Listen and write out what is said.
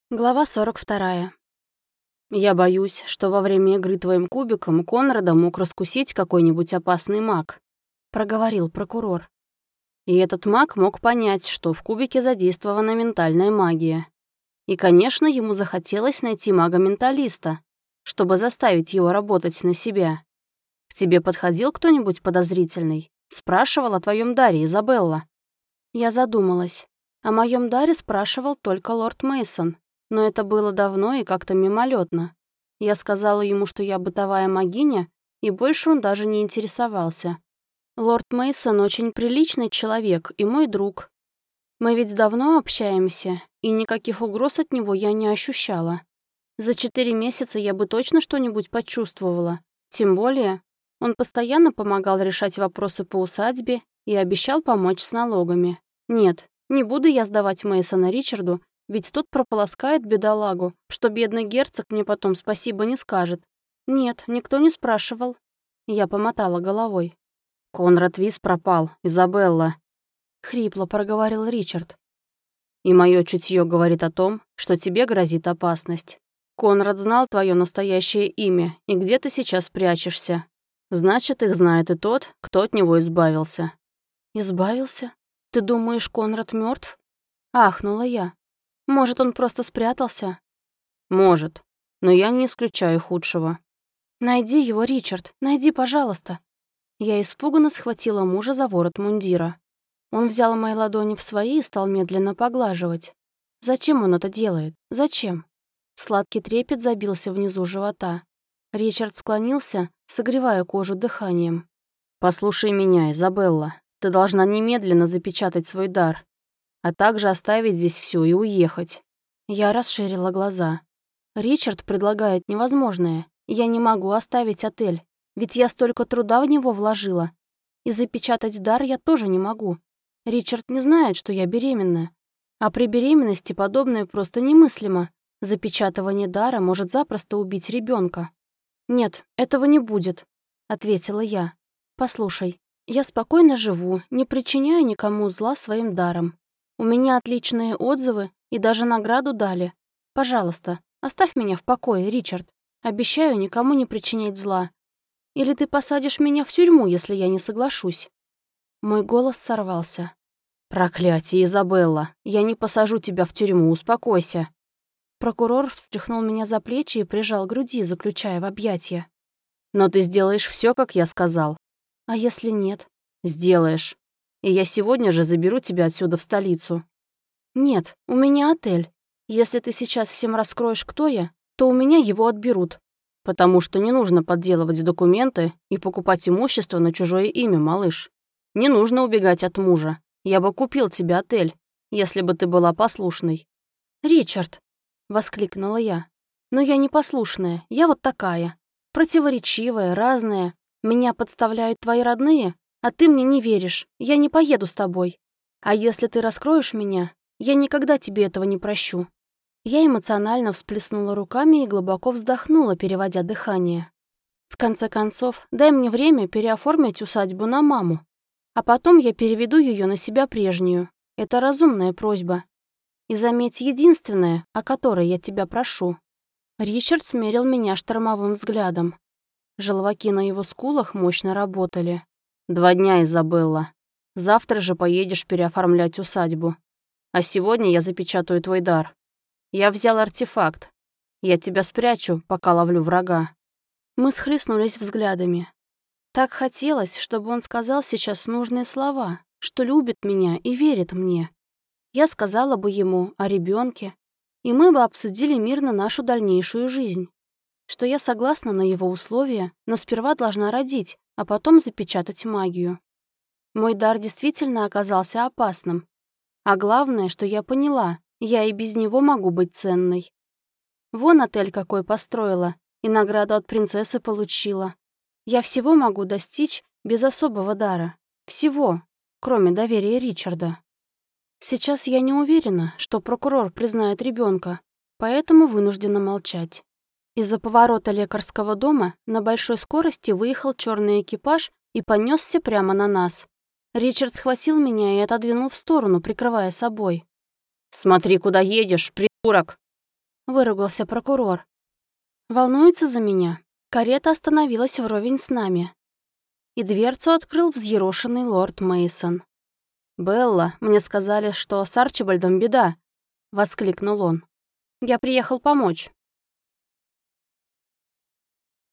Глава 42. «Я боюсь, что во время игры твоим кубиком Конрада мог раскусить какой-нибудь опасный маг», — проговорил прокурор. И этот маг мог понять, что в кубике задействована ментальная магия. И, конечно, ему захотелось найти мага-менталиста, чтобы заставить его работать на себя. К тебе подходил кто-нибудь подозрительный? Спрашивал о твоем даре, Изабелла? Я задумалась. О моем даре спрашивал только лорд Мейсон. Но это было давно и как-то мимолетно. Я сказала ему, что я бытовая магиня, и больше он даже не интересовался. Лорд Мейсон очень приличный человек и мой друг. Мы ведь давно общаемся, и никаких угроз от него я не ощущала. За 4 месяца я бы точно что-нибудь почувствовала. Тем более, он постоянно помогал решать вопросы по усадьбе и обещал помочь с налогами. Нет, не буду я сдавать Мейсона Ричарду, ведь тот прополоскает бедолагу, что бедный герцог мне потом спасибо не скажет. Нет, никто не спрашивал. Я помотала головой. «Конрад Вис пропал, Изабелла», — хрипло проговорил Ричард. «И мое чутье говорит о том, что тебе грозит опасность. Конрад знал твое настоящее имя и где ты сейчас прячешься. Значит, их знает и тот, кто от него избавился». «Избавился? Ты думаешь, Конрад мертв? Ахнула я. «Может, он просто спрятался?» «Может, но я не исключаю худшего». «Найди его, Ричард, найди, пожалуйста». Я испуганно схватила мужа за ворот мундира. Он взял мои ладони в свои и стал медленно поглаживать. Зачем он это делает? Зачем? Сладкий трепет забился внизу живота. Ричард склонился, согревая кожу дыханием. «Послушай меня, Изабелла. Ты должна немедленно запечатать свой дар, а также оставить здесь все и уехать». Я расширила глаза. Ричард предлагает невозможное. Я не могу оставить отель, ведь я столько труда в него вложила. И запечатать дар я тоже не могу. Ричард не знает, что я беременна. А при беременности подобное просто немыслимо. Запечатывание дара может запросто убить ребенка. «Нет, этого не будет», — ответила я. «Послушай, я спокойно живу, не причиняя никому зла своим даром. У меня отличные отзывы и даже награду дали. Пожалуйста, оставь меня в покое, Ричард. Обещаю никому не причинять зла. Или ты посадишь меня в тюрьму, если я не соглашусь». Мой голос сорвался. «Проклятие, Изабелла! Я не посажу тебя в тюрьму, успокойся!» Прокурор встряхнул меня за плечи и прижал к груди, заключая в объятия. «Но ты сделаешь все, как я сказал». «А если нет?» «Сделаешь. И я сегодня же заберу тебя отсюда в столицу». «Нет, у меня отель. Если ты сейчас всем раскроешь, кто я, то у меня его отберут». «Потому что не нужно подделывать документы и покупать имущество на чужое имя, малыш. Не нужно убегать от мужа. Я бы купил тебе отель, если бы ты была послушной». «Ричард!» — воскликнула я. «Но я не послушная, я вот такая. Противоречивая, разная. Меня подставляют твои родные, а ты мне не веришь. Я не поеду с тобой. А если ты раскроешь меня, я никогда тебе этого не прощу». Я эмоционально всплеснула руками и глубоко вздохнула, переводя дыхание. «В конце концов, дай мне время переоформить усадьбу на маму. А потом я переведу ее на себя прежнюю. Это разумная просьба. И заметь, единственное, о которой я тебя прошу». Ричард смерил меня штормовым взглядом. Желваки на его скулах мощно работали. 2 дня, Изабелла. Завтра же поедешь переоформлять усадьбу. А сегодня я запечатаю твой дар. Я взял артефакт. Я тебя спрячу, пока ловлю врага». Мы схлестнулись взглядами. Так хотелось, чтобы он сказал сейчас нужные слова, что любит меня и верит мне. Я сказала бы ему о ребенке, и мы бы обсудили мирно нашу дальнейшую жизнь. Что я согласна на его условия, но сперва должна родить, а потом запечатать магию. Мой дар действительно оказался опасным. А главное, что я поняла, я и без него могу быть ценной. Вон отель какой построила, и награду от принцессы получила. Я всего могу достичь без особого дара. Всего, кроме доверия Ричарда. Сейчас я не уверена, что прокурор признает ребенка, поэтому вынуждена молчать. Из-за поворота лекарского дома на большой скорости выехал черный экипаж и понесся прямо на нас. Ричард схватил меня и отодвинул в сторону, прикрывая собой. «Смотри, куда едешь, придурок!» выругался прокурор. Волнуется за меня. Карета остановилась вровень с нами. И дверцу открыл взъерошенный лорд Мейсон. «Белла, мне сказали, что с Арчибальдом беда», — воскликнул он. «Я приехал помочь».